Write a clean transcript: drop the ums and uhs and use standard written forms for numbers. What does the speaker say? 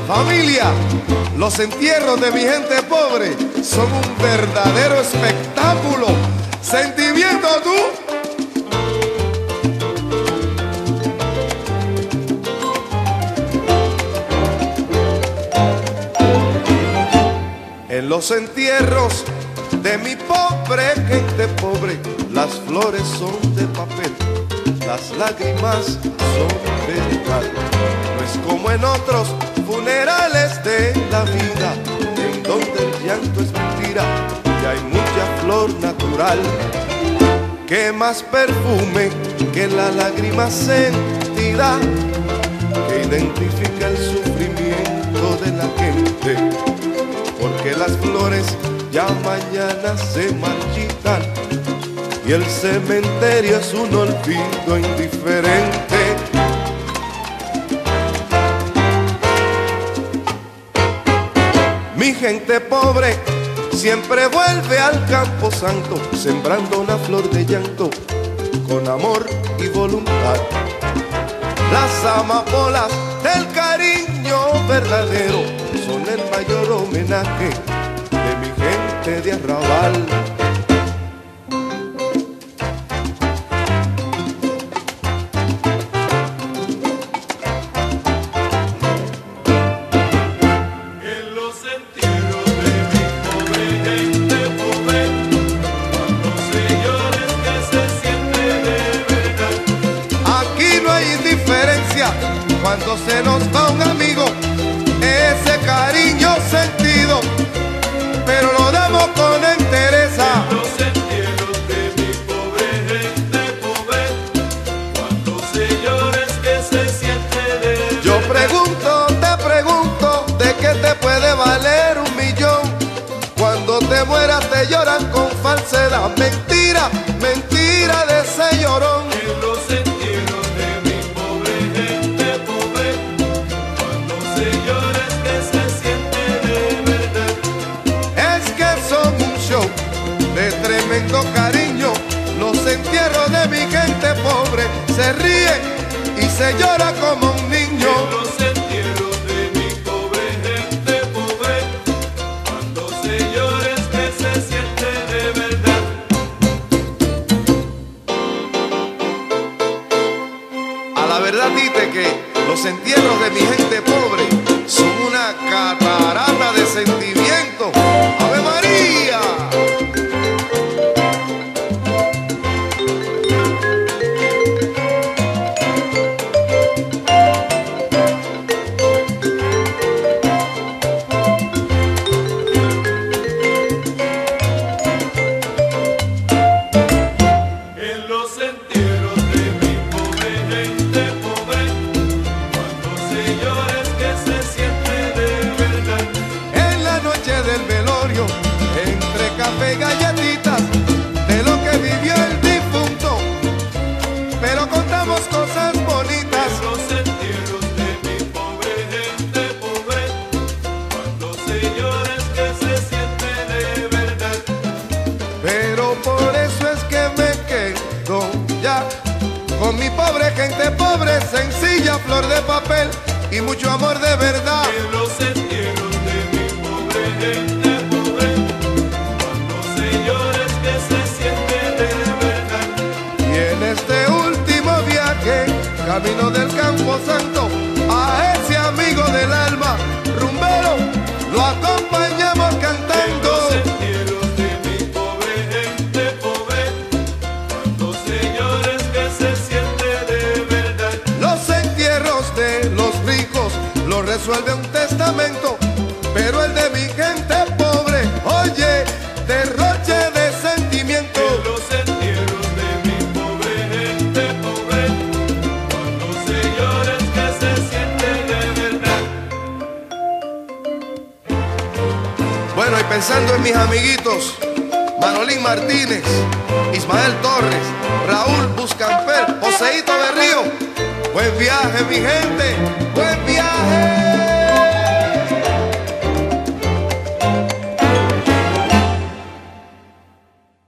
Familia, los entierros de mi gente pobre son un verdadero espectáculo. ¿Sentimiento tú? En los entierros de mi pobre gente pobre, las flores son de papel, las lágrimas son verdad. No es como en otros funerales de la vida, en donde el llanto es mentira y hay mucha flor natural. Que más perfume que la lágrima sentida, que identifica el sufrimiento de la gente. Porque las flores ya mañana se marchitan y el cementerio es un olvido indiferente. Mi gente pobre siempre vuelve al campo santo, sembrando una flor de llanto con amor y voluntad. Las amapolas del cariño verdadero son el mayor homenaje de mi gente de arrabal. En los entierros de mi pobre gente pobre, cuando se llora es que se siente de verdad. Aquí no hay indiferencia cuando se nos va un amigo, ese cariño sentido, pero lo damos con entereza. En los entierros de mi pobre gente pobre, cuando se llora es que se siente de verdad. Yo te pregunto, ¿de qué te puede valer 1.000.000? Cuando te mueras te lloran con falsedad, mentira, mentira de ese llorón. En los entierros de mi pobre gente pobre, cuando se llora es que se siente de verdad. Es que son un show de tremendo cariño. Los entierros de mi gente pobre se ríen y se llora como un niño. En los entierros de mi pobre gente pobre, cuando se llora es que se siente de verdad. A la verdad dite que los entierros de mi gente pobre son una catarata de sentimientos. ¡Ave María! En los entierros de mi pobre gente pobre, cuando se llora es que se siente de verdad. En la noche del velorio, entre café y galletitas, de lo que vivió el difunto, pero contamos cosas bonitas. En los entierros de mi pobre gente pobre, cuando se llora es que se siente de verdad. Pero por eso es que me quedo ya con mi pobre gente pobre, sencilla flor de papel y mucho amor de verdad. En los entierros de mi pobre gente pobre, cuando se llora es que se siente de verdad. Y en este último viaje, camino del Campo Santo, a ese amigo del alma, rumbero, lo acompañamos En cantando. los entierros de mi pobre gente pobre, cuando se llora es que se siente de verdad. Los entierros de los ricos lo resuelve un testamento, pero el de mi gente pobre, oye, derroche de sentimiento. En los entierros de mi pobre gente pobre, cuando se llora es que se siente de verdad. Bueno, y pensando en mis amiguitos, Manolín Martínez, Ismael Torres, Raúl Buscamper, Joseito Berrío, buen viaje mi gente.